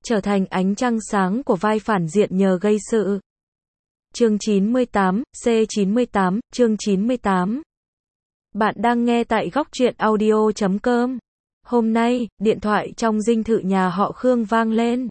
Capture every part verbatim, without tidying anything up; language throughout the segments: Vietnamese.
trở thành ánh trăng sáng của vai phản diện nhờ gây sự. Chương chín mươi tám, C chín mươi tám, chương chín mươi tám. Bạn đang nghe tại góc truyện audio chấm com. Hôm nay, điện thoại trong dinh thự nhà họ Khương vang lên.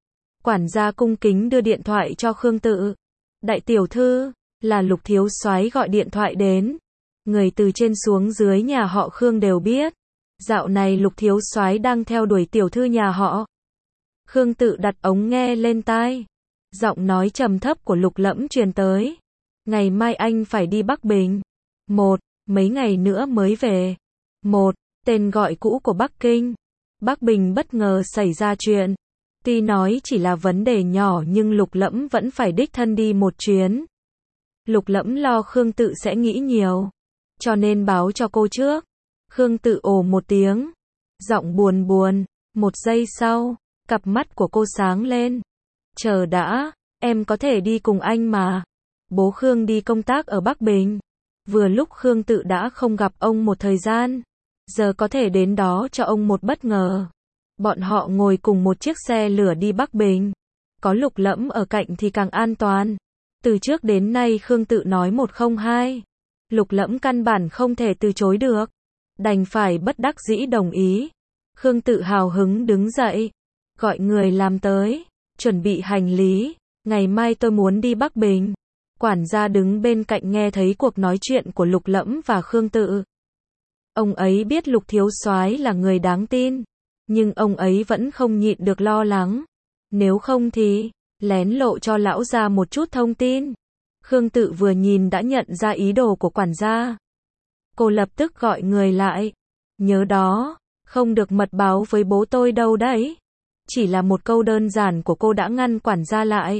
Quản gia cung kính đưa điện thoại cho Khương Tự. Đại tiểu thư, là Lục thiếu soái gọi điện thoại đến. Người từ trên xuống dưới nhà họ Khương đều biết. Dạo này Lục thiếu soái đang theo đuổi tiểu thư nhà họ. Khương Tự đặt ống nghe lên tai. Giọng nói trầm thấp của Lục Lẫm truyền tới. Ngày mai anh phải đi Bắc Bình. Một, mấy ngày nữa mới về. Một, tên gọi cũ của Bắc Kinh. Bắc Bình bất ngờ xảy ra chuyện. Tuy nói chỉ là vấn đề nhỏ nhưng Lục Lẫm vẫn phải đích thân đi một chuyến. Lục Lẫm lo Khương Tự sẽ nghĩ nhiều, cho nên báo cho cô trước. Khương Tự ồ một tiếng, giọng buồn buồn. Một giây sau, cặp mắt của cô sáng lên. Chờ đã, em có thể đi cùng anh mà. Bố Khương đi công tác ở Bắc Bình. Vừa lúc Khương Tự đã không gặp ông một thời gian, giờ có thể đến đó cho ông một bất ngờ. Bọn họ ngồi cùng một chiếc xe lửa đi Bắc Bình. Có Lục Lẫm ở cạnh thì càng an toàn. Từ trước đến nay Khương Tự nói một không hai. Lục Lẫm căn bản không thể từ chối được. Đành phải bất đắc dĩ đồng ý. Khương Tự hào hứng đứng dậy. Gọi người làm tới. Chuẩn bị hành lý. Ngày mai tôi muốn đi Bắc Bình. Quản gia đứng bên cạnh nghe thấy cuộc nói chuyện của Lục Lẫm và Khương Tự. Ông ấy biết Lục thiếu soái là người đáng tin. Nhưng ông ấy vẫn không nhịn được lo lắng. Nếu không thì, lén lộ cho lão gia một chút thông tin. Khương Tự vừa nhìn đã nhận ra ý đồ của quản gia. Cô lập tức gọi người lại. Nhớ đó, không được mật báo với bố tôi đâu đấy. Chỉ là một câu đơn giản của cô đã ngăn quản gia lại.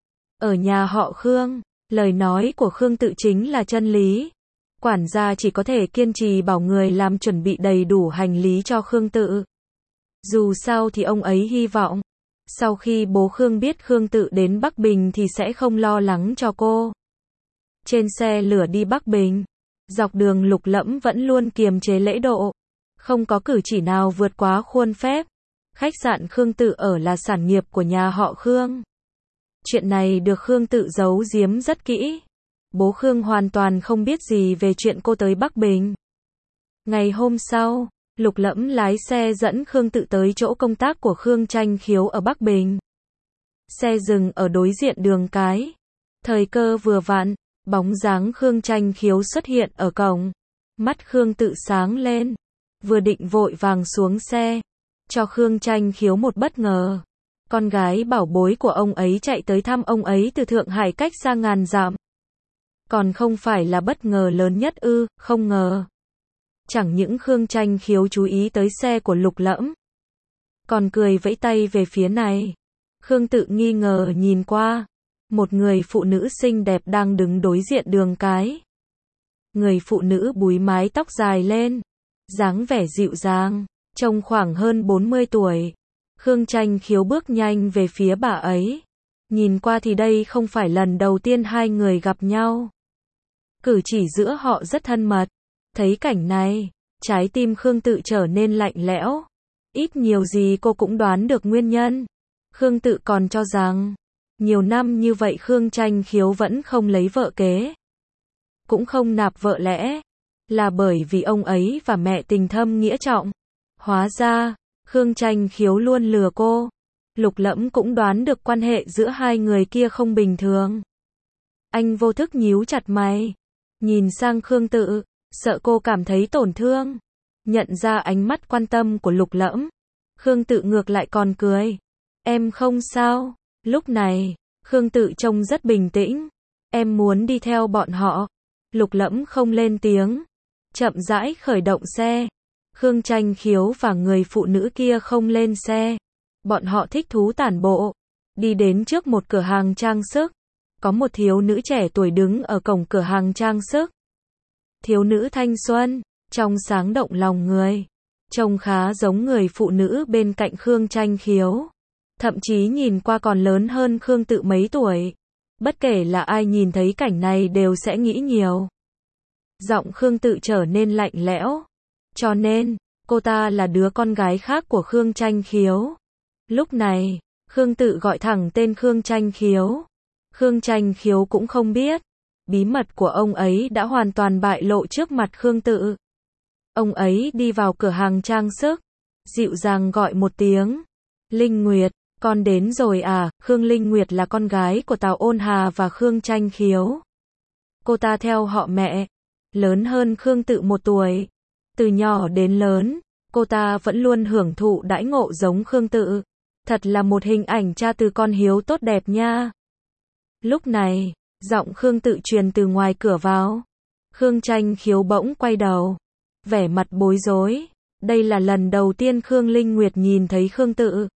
Ở nhà họ Khương, lời nói của Khương Tự chính là chân lý. Quản gia chỉ có thể kiên trì bảo người làm chuẩn bị đầy đủ hành lý cho Khương Tự. Dù sao thì ông ấy hy vọng, sau khi bố Khương biết Khương Tự đến Bắc Bình thì sẽ không lo lắng cho cô. Trên xe lửa đi Bắc Bình, dọc đường Lục Lẫm vẫn luôn kiềm chế lễ độ, không có cử chỉ nào vượt quá khuôn phép. Khách sạn Khương Tự ở là sản nghiệp của nhà họ Khương. Chuyện này được Khương Tự giấu giếm rất kỹ. Bố Khương hoàn toàn không biết gì về chuyện cô tới Bắc Bình. Ngày hôm sau, Lục Lẫm lái xe dẫn Khương Tự tới chỗ công tác của Khương Tranh Khiếu ở Bắc Bình. Xe dừng ở đối diện đường cái. Thời cơ vừa vặn, bóng dáng Khương Tranh Khiếu xuất hiện ở cổng. Mắt Khương Tự sáng lên. Vừa định vội vàng xuống xe, cho Khương Tranh Khiếu một bất ngờ. Con gái bảo bối của ông ấy chạy tới thăm ông ấy từ Thượng Hải cách xa ngàn dặm. Còn không phải là bất ngờ lớn nhất ư, không ngờ. Chẳng những Khương Tranh Khiếu chú ý tới xe của Lục Lẫm, còn cười vẫy tay về phía này. Khương Tự nghi ngờ nhìn qua. Một người phụ nữ xinh đẹp đang đứng đối diện đường cái. Người phụ nữ búi mái tóc dài lên, dáng vẻ dịu dàng, trông khoảng hơn bốn mươi tuổi. Khương Tranh Khiếu bước nhanh về phía bà ấy. Nhìn qua thì đây không phải lần đầu tiên hai người gặp nhau. Cử chỉ giữa họ rất thân mật. Thấy cảnh này, trái tim Khương Tự trở nên lạnh lẽo. Ít nhiều gì cô cũng đoán được nguyên nhân. Khương Tự còn cho rằng, nhiều năm như vậy Khương Tranh Khiếu vẫn không lấy vợ kế, cũng không nạp vợ lẽ, là bởi vì ông ấy và mẹ tình thâm nghĩa trọng. Hóa ra, Khương Tranh Khiếu luôn lừa cô. Lục Lẫm cũng đoán được quan hệ giữa hai người kia không bình thường. Anh vô thức nhíu chặt mày, nhìn sang Khương Tự, sợ cô cảm thấy tổn thương. Nhận ra ánh mắt quan tâm của Lục Lẫm, Khương Tự ngược lại còn cười. Em không sao. Lúc này, Khương Tự trông rất bình tĩnh. Em muốn đi theo bọn họ. Lục Lẫm không lên tiếng, chậm rãi khởi động xe. Khương Tranh Khiếu và người phụ nữ kia không lên xe. Bọn họ thích thú tản bộ. Đi đến trước một cửa hàng trang sức. Có một thiếu nữ trẻ tuổi đứng ở cổng cửa hàng trang sức. Thiếu nữ thanh xuân, trong sáng động lòng người. Trông khá giống người phụ nữ bên cạnh Khương Tranh Khiếu. Thậm chí nhìn qua còn lớn hơn Khương Tự mấy tuổi. Bất kể là ai nhìn thấy cảnh này đều sẽ nghĩ nhiều. Giọng Khương Tự trở nên lạnh lẽo. Cho nên, cô ta là đứa con gái khác của Khương Tranh Khiếu. Lúc này, Khương Tự gọi thẳng tên Khương Tranh Khiếu. Khương Tranh Khiếu cũng không biết, bí mật của ông ấy đã hoàn toàn bại lộ trước mặt Khương Tự. Ông ấy đi vào cửa hàng trang sức, dịu dàng gọi một tiếng. Linh Nguyệt, con đến rồi à? Khương Linh Nguyệt là con gái của Tào Ôn Hà và Khương Tranh Khiếu. Cô ta theo họ mẹ, lớn hơn Khương Tự một tuổi. Từ nhỏ đến lớn, cô ta vẫn luôn hưởng thụ đãi ngộ giống Khương Tự. Thật là một hình ảnh cha từ con hiếu tốt đẹp nha. Lúc này, giọng Khương Tự truyền từ ngoài cửa vào. Khương Tranh Khiếu bỗng quay đầu, vẻ mặt bối rối. Đây là lần đầu tiên Khương Linh Nguyệt nhìn thấy Khương Tự.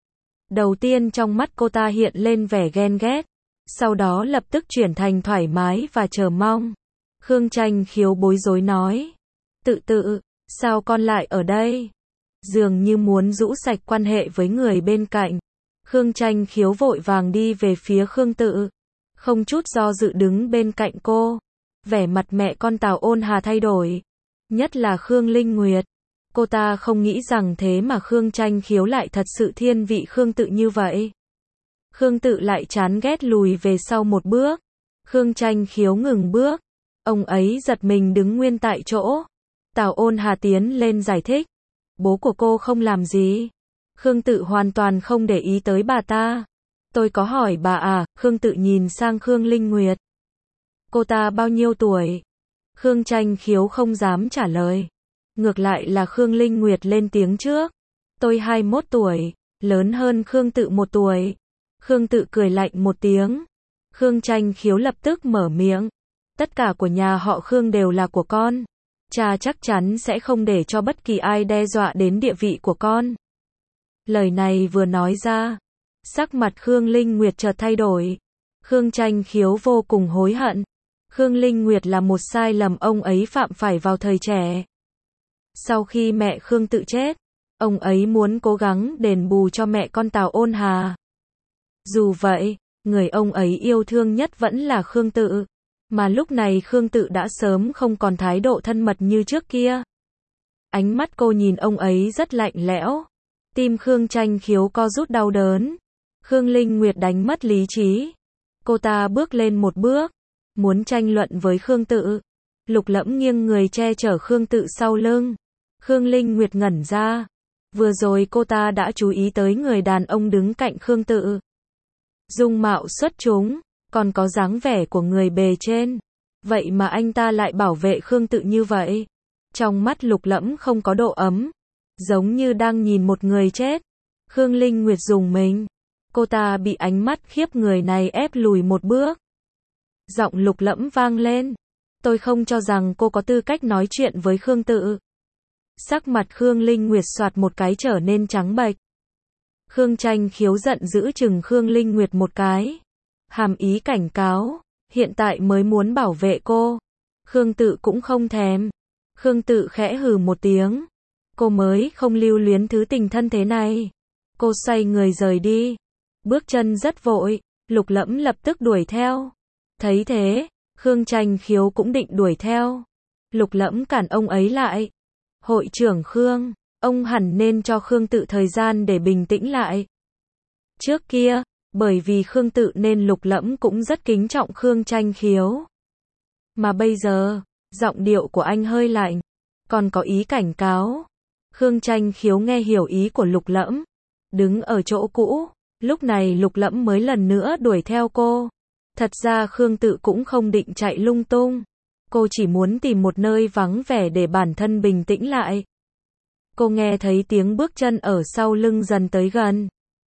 Đầu tiên trong mắt cô ta hiện lên vẻ ghen ghét, sau đó lập tức chuyển thành thoải mái và chờ mong. Khương Tranh Khiếu bối rối nói, Tự Tự, sao con lại ở đây? Dường như muốn rũ sạch quan hệ với người bên cạnh. Khương Tranh Khiếu vội vàng đi về phía Khương Tự, không chút do dự đứng bên cạnh cô. Vẻ mặt mẹ con Tào Ôn Hà thay đổi, nhất là Khương Linh Nguyệt. Cô ta không nghĩ rằng thế mà Khương Tranh Khiếu lại thật sự thiên vị Khương Tự như vậy. Khương Tự lại chán ghét lùi về sau một bước. Khương Tranh Khiếu ngừng bước. Ông ấy giật mình đứng nguyên tại chỗ. Tào Ôn Hà tiến lên giải thích. Bố của cô không làm gì. Khương Tự hoàn toàn không để ý tới bà ta. Tôi có hỏi bà à? Khương Tự nhìn sang Khương Linh Nguyệt. Cô ta bao nhiêu tuổi? Khương Tranh Khiếu không dám trả lời. Ngược lại là Khương Linh Nguyệt lên tiếng trước. Tôi hai mươi mốt tuổi, lớn hơn Khương Tự một tuổi. Khương Tự cười lạnh một tiếng. Khương Tranh Khiếu lập tức mở miệng. Tất cả của nhà họ Khương đều là của con. Cha chắc chắn sẽ không để cho bất kỳ ai đe dọa đến địa vị của con. Lời này vừa nói ra, sắc mặt Khương Linh Nguyệt chợt thay đổi. Khương Tranh Khiếu vô cùng hối hận. Khương Linh Nguyệt là một sai lầm ông ấy phạm phải vào thời trẻ. Sau khi mẹ Khương Tự chết, ông ấy muốn cố gắng đền bù cho mẹ con Tào Ôn Hà. Dù vậy, người ông ấy yêu thương nhất vẫn là Khương Tự. Mà lúc này Khương Tự đã sớm không còn thái độ thân mật như trước kia. Ánh mắt cô nhìn ông ấy rất lạnh lẽo. Tim Khương Tranh Khiếu co rút đau đớn. Khương Linh Nguyệt đánh mất lý trí. Cô ta bước lên một bước, muốn tranh luận với Khương Tự. Lục Lẫm nghiêng người che chở Khương Tự sau lưng. Khương Linh Nguyệt ngẩn ra. Vừa rồi cô ta đã chú ý tới người đàn ông đứng cạnh Khương Tự. Dung mạo xuất chúng, còn có dáng vẻ của người bề trên. Vậy mà anh ta lại bảo vệ Khương Tự như vậy. Trong mắt Lục Lẫm không có độ ấm, giống như đang nhìn một người chết. Khương Linh Nguyệt rùng mình. Cô ta bị ánh mắt khiếp người này ép lùi một bước. Giọng Lục Lẫm vang lên. Tôi không cho rằng cô có tư cách nói chuyện với Khương Tự. Sắc mặt Khương Linh Nguyệt xoạt một cái trở nên trắng bệch. Khương Tranh Khiếu giận dữ chừng Khương Linh Nguyệt một cái. Hàm ý cảnh cáo, hiện tại mới muốn bảo vệ cô. Khương Tự cũng không thèm. Khương Tự khẽ hừ một tiếng. Cô mới không lưu luyến thứ tình thân thế này. Cô xoay người rời đi. Bước chân rất vội, Lục Lẫm lập tức đuổi theo. Thấy thế, Khương Tranh Khiếu cũng định đuổi theo. Lục Lẫm cản ông ấy lại. Hội trưởng Khương, ông hẳn nên cho Khương Tự thời gian để bình tĩnh lại. Trước kia, bởi vì Khương Tự nên Lục Lẫm cũng rất kính trọng Khương Tranh Khiếu. Mà bây giờ, giọng điệu của anh hơi lạnh, còn có ý cảnh cáo. Khương Tranh Khiếu nghe hiểu ý của Lục Lẫm, đứng ở chỗ cũ. Lúc này Lục Lẫm mới lần nữa đuổi theo cô. Thật ra Khương Tự cũng không định chạy lung tung. Cô chỉ muốn tìm một nơi vắng vẻ để bản thân bình tĩnh lại. Cô nghe thấy tiếng bước chân ở sau lưng dần tới gần.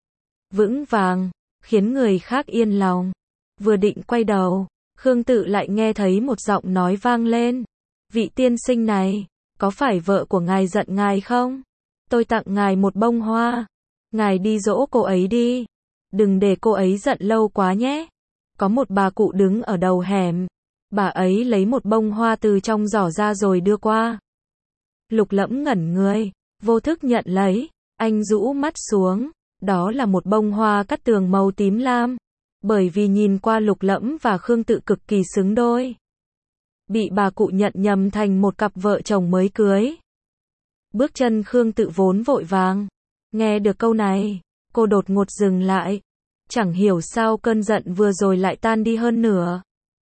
Vững vàng, khiến người khác yên lòng. Vừa định quay đầu, Khương Tự lại nghe thấy một giọng nói vang lên. Vị tiên sinh này, có phải vợ của ngài giận ngài không? Tôi tặng ngài một bông hoa. Ngài đi dỗ cô ấy đi. Đừng để cô ấy giận lâu quá nhé. Có một bà cụ đứng ở đầu hẻm. Bà ấy lấy một bông hoa từ trong giỏ ra rồi đưa qua. Lục Lẫm ngẩn người, vô thức nhận lấy. Anh rũ mắt xuống. Đó là một bông hoa cát tường màu tím lam. Bởi vì nhìn qua Lục Lẫm và Khương Tự cực kỳ xứng đôi. Bị bà cụ nhận nhầm thành một cặp vợ chồng mới cưới. Bước chân Khương Tự vốn vội vàng. Nghe được câu này, Cô đột ngột dừng lại. Chẳng hiểu sao cơn giận vừa rồi lại tan đi hơn nữa.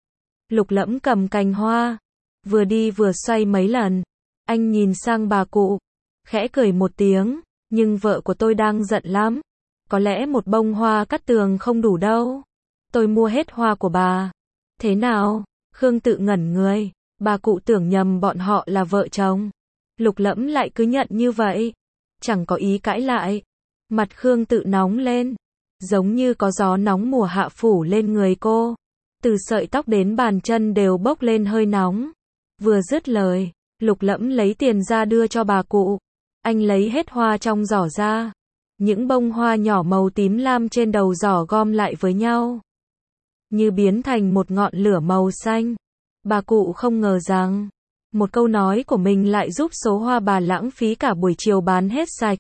Lục Lẫm cầm cành hoa, vừa đi vừa xoay mấy lần. Anh nhìn sang bà cụ, khẽ cười một tiếng, nhưng vợ của tôi đang giận lắm. Có lẽ một bông hoa cát tường không đủ đâu. Tôi mua hết hoa của bà. Thế nào? Khương Tự ngẩn người, bà cụ tưởng nhầm bọn họ là vợ chồng. Lục Lẫm lại cứ nhận như vậy, chẳng có ý cãi lại. Mặt Khương Tự nóng lên, giống như có gió nóng mùa hạ phủ lên người cô. Từ sợi tóc đến bàn chân đều bốc lên hơi nóng. Vừa dứt lời, Lục Lẫm lấy tiền ra đưa cho bà cụ. Anh lấy hết hoa trong giỏ ra. Những bông hoa nhỏ màu tím lam trên đầu giỏ gom lại với nhau, như biến thành một ngọn lửa màu xanh. Bà cụ không ngờ rằng, một câu nói của mình lại giúp số hoa bà lãng phí cả buổi chiều bán hết sạch.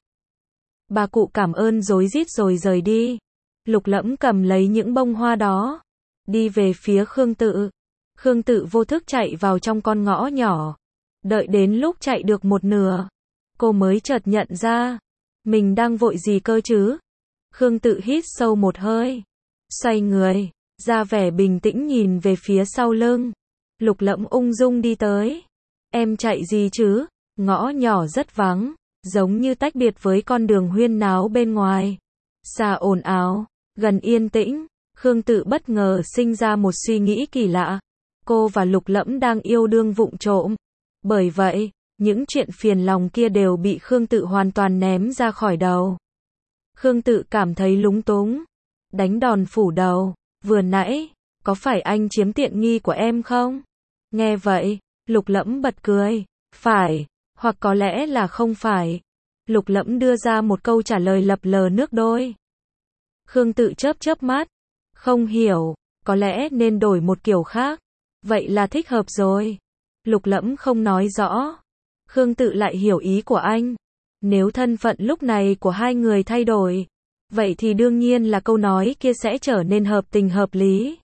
Bà cụ cảm ơn rối rít rồi rời đi. Lục Lẫm cầm lấy những bông hoa đó, đi về phía Khương Tự. Khương Tự vô thức chạy vào trong con ngõ nhỏ. Đợi đến lúc chạy được một nửa, cô mới chợt nhận ra, mình đang vội gì cơ chứ? Khương Tự hít sâu một hơi, xoay người, ra vẻ bình tĩnh nhìn về phía sau lưng. Lục Lẫm ung dung đi tới. Em chạy gì chứ? Ngõ nhỏ rất vắng, giống như tách biệt với con đường huyên náo bên ngoài. Xa ồn ào, gần yên tĩnh. Khương Tự bất ngờ sinh ra một suy nghĩ kỳ lạ. Cô và Lục Lẫm đang yêu đương vụng trộm. Bởi vậy, những chuyện phiền lòng kia đều bị Khương Tự hoàn toàn ném ra khỏi đầu. Khương Tự cảm thấy lúng túng, đánh đòn phủ đầu. Vừa nãy, có phải anh chiếm tiện nghi của em không? Nghe vậy, Lục Lẫm bật cười. Phải, hoặc có lẽ là không phải. Lục Lẫm đưa ra một câu trả lời lập lờ nước đôi. Khương Tự chớp chớp mắt. Không hiểu, có lẽ nên đổi một kiểu khác. Vậy là thích hợp rồi. Lục Lẫm không nói rõ. Khương Tự lại hiểu ý của anh. Nếu thân phận lúc này của hai người thay đổi, vậy thì đương nhiên là câu nói kia sẽ trở nên hợp tình hợp lý.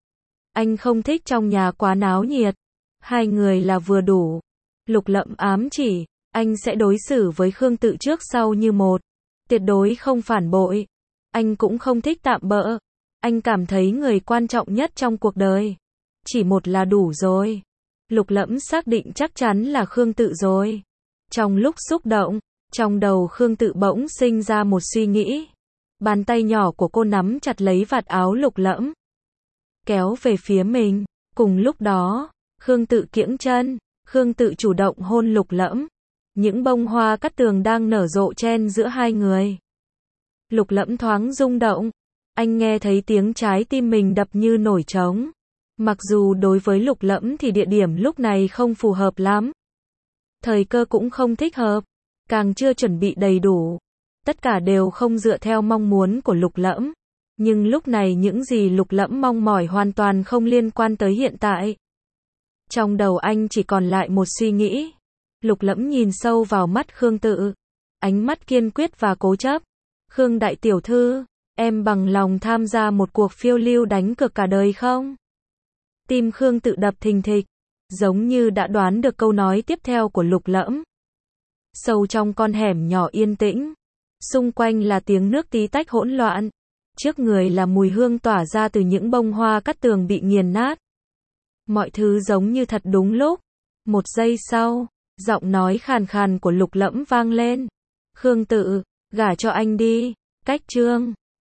Anh không thích trong nhà quá náo nhiệt. Hai người là vừa đủ. Lục Lẫm ám chỉ, anh sẽ đối xử với Khương Tự trước sau như một. Tuyệt đối không phản bội. Anh cũng không thích tạm bỡ. Anh cảm thấy người quan trọng nhất trong cuộc đời, chỉ một là đủ rồi. Lục Lẫm xác định chắc chắn là Khương Tự rồi. Trong lúc xúc động, trong đầu Khương Tự bỗng sinh ra một suy nghĩ. Bàn tay nhỏ của cô nắm chặt lấy vạt áo Lục Lẫm, kéo về phía mình. Cùng lúc đó, Khương Tự kiễng chân, Khương Tự chủ động hôn Lục Lẫm. Những bông hoa cát tường đang nở rộ chen giữa hai người. Lục Lẫm thoáng rung động. Anh nghe thấy tiếng trái tim mình đập như nổi trống. Mặc dù đối với Lục Lẫm thì địa điểm lúc này không phù hợp lắm. Thời cơ cũng không thích hợp. Càng chưa chuẩn bị đầy đủ. Tất cả đều không dựa theo mong muốn của Lục Lẫm. Nhưng lúc này những gì Lục Lẫm mong mỏi hoàn toàn không liên quan tới hiện tại. Trong đầu anh chỉ còn lại một suy nghĩ. Lục Lẫm nhìn sâu vào mắt Khương Tự. Ánh mắt kiên quyết và cố chấp. Khương đại tiểu thư, em bằng lòng tham gia một cuộc phiêu lưu đánh cược cả đời không? Tim Khương Tự đập thình thịch, giống như đã đoán được câu nói tiếp theo của Lục Lẫm. Sâu trong con hẻm nhỏ yên tĩnh, xung quanh là tiếng nước tí tách hỗn loạn, trước người là mùi hương tỏa ra từ những bông hoa cát tường bị nghiền nát. Mọi thứ giống như thật đúng lúc. Một giây sau, giọng nói khàn khàn của Lục Lẫm vang lên. Khương Tự, gả cho anh đi. Cách chương